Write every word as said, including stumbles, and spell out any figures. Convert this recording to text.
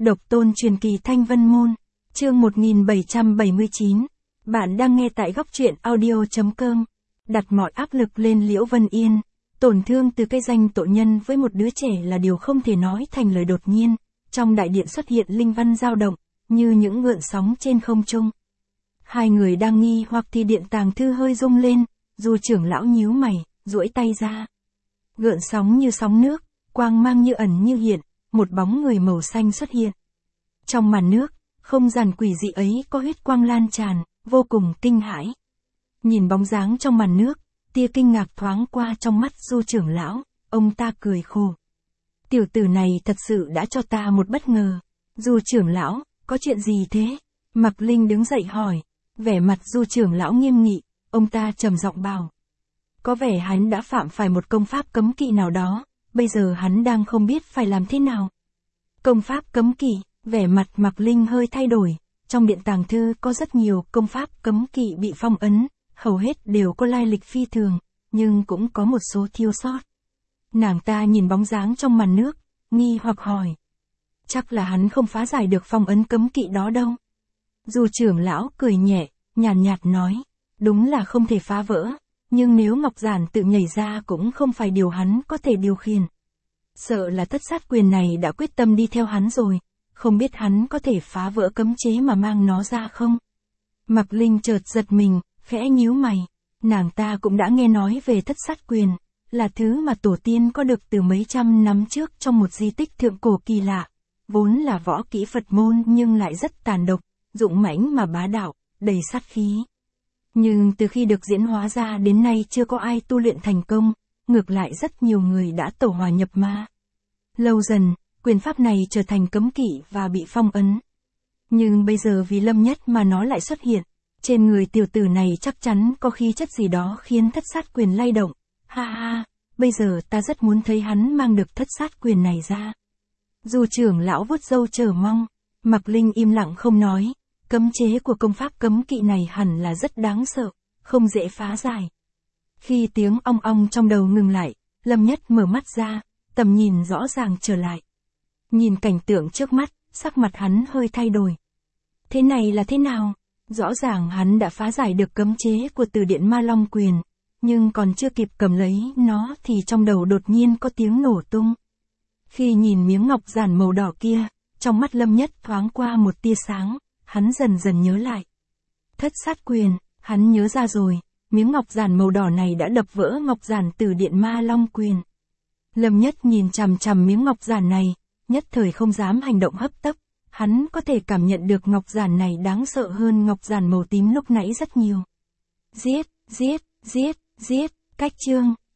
Độc tôn truyền kỳ Thanh Vân Môn, chương một nghìn bảy trăm bảy mươi chín. Bạn đang nghe tại góc truyện audio.com. Đặt mọi áp lực lên Liễu Vân Yên, tổn thương từ cái danh tội nhân với một đứa trẻ là điều không thể nói thành lời. Đột nhiên, trong đại điện xuất hiện linh văn dao động, như những gợn sóng trên không trung. Hai người đang nghi hoặc thì điện tàng thư hơi rung lên, dù trưởng lão nhíu mày, duỗi tay ra. Gợn sóng như sóng nước, quang mang như ẩn như hiện, một bóng người màu xanh xuất hiện. Trong màn nước, không gian quỷ dị ấy có huyết quang lan tràn, vô cùng kinh hãi. Nhìn bóng dáng trong màn nước, tia kinh ngạc thoáng qua trong mắt Du trưởng lão, ông ta cười khổ. Tiểu tử này thật sự đã cho ta một bất ngờ. Du trưởng lão, có chuyện gì thế? Mạc Linh đứng dậy hỏi. Vẻ mặt Du trưởng lão nghiêm nghị, ông ta trầm giọng bảo. Có vẻ hắn đã phạm phải một công pháp cấm kỵ nào đó, bây giờ hắn đang không biết phải làm thế nào. Công pháp cấm kỵ, vẻ mặt Mạc Linh hơi thay đổi, trong điện tàng thư có rất nhiều công pháp cấm kỵ bị phong ấn, hầu hết đều có lai lịch phi thường, nhưng cũng có một số thiếu sót. Nàng ta nhìn bóng dáng trong màn nước, nghi hoặc hỏi. Chắc là hắn không phá giải được phong ấn cấm kỵ đó đâu. Du trưởng lão cười nhẹ, nhàn nhạt, nhạt nói, đúng là không thể phá vỡ, nhưng nếu Ngọc Giản tự nhảy ra cũng không phải điều hắn có thể điều khiển. Sợ là Thất Sát Quyền này đã quyết tâm đi theo hắn rồi, không biết hắn có thể phá vỡ cấm chế mà mang nó ra không? Mạc Linh chợt giật mình, khẽ nhíu mày, nàng ta cũng đã nghe nói về Thất Sát Quyền, là thứ mà tổ tiên có được từ mấy trăm năm trước trong một di tích thượng cổ kỳ lạ, vốn là võ kỹ Phật môn nhưng lại rất tàn độc, dũng mãnh mà bá đạo, đầy sát khí. Nhưng từ khi được diễn hóa ra đến nay chưa có ai tu luyện thành công, ngược lại rất nhiều người đã tẩu hỏa nhập ma. Lâu dần, quyền pháp này trở thành cấm kỵ và bị phong ấn. Nhưng bây giờ vì Lâm Nhất mà nó lại xuất hiện, trên người tiểu tử này chắc chắn có khí chất gì đó khiến Thất Sát Quyền lay động. Ha ha, bây giờ ta rất muốn thấy hắn mang được Thất Sát Quyền này ra. Du trưởng lão vuốt râu chờ mong, Mạc Linh im lặng không nói. Cấm chế của công pháp cấm kỵ này hẳn là rất đáng sợ, không dễ phá giải. Khi tiếng ong ong trong đầu ngừng lại, Lâm Nhất mở mắt ra, tầm nhìn rõ ràng trở lại. Nhìn cảnh tượng trước mắt, sắc mặt hắn hơi thay đổi. Thế này là thế nào? Rõ ràng hắn đã phá giải được cấm chế của Từ Điện Ma Long Quyền, nhưng còn chưa kịp cầm lấy nó thì trong đầu đột nhiên có tiếng nổ tung. Khi nhìn miếng ngọc giản màu đỏ kia, trong mắt Lâm Nhất thoáng qua một tia sáng. Hắn dần dần nhớ lại. Thất Sát Quyền, hắn nhớ ra rồi, miếng ngọc giản màu đỏ này đã đập vỡ ngọc giản Từ Điện Ma Long Quyền. Lâm Nhất nhìn chằm chằm miếng ngọc giản này, nhất thời không dám hành động hấp tấp, hắn có thể cảm nhận được ngọc giản này đáng sợ hơn ngọc giản màu tím lúc nãy rất nhiều. Giết, giết, giết, giết, cách chương.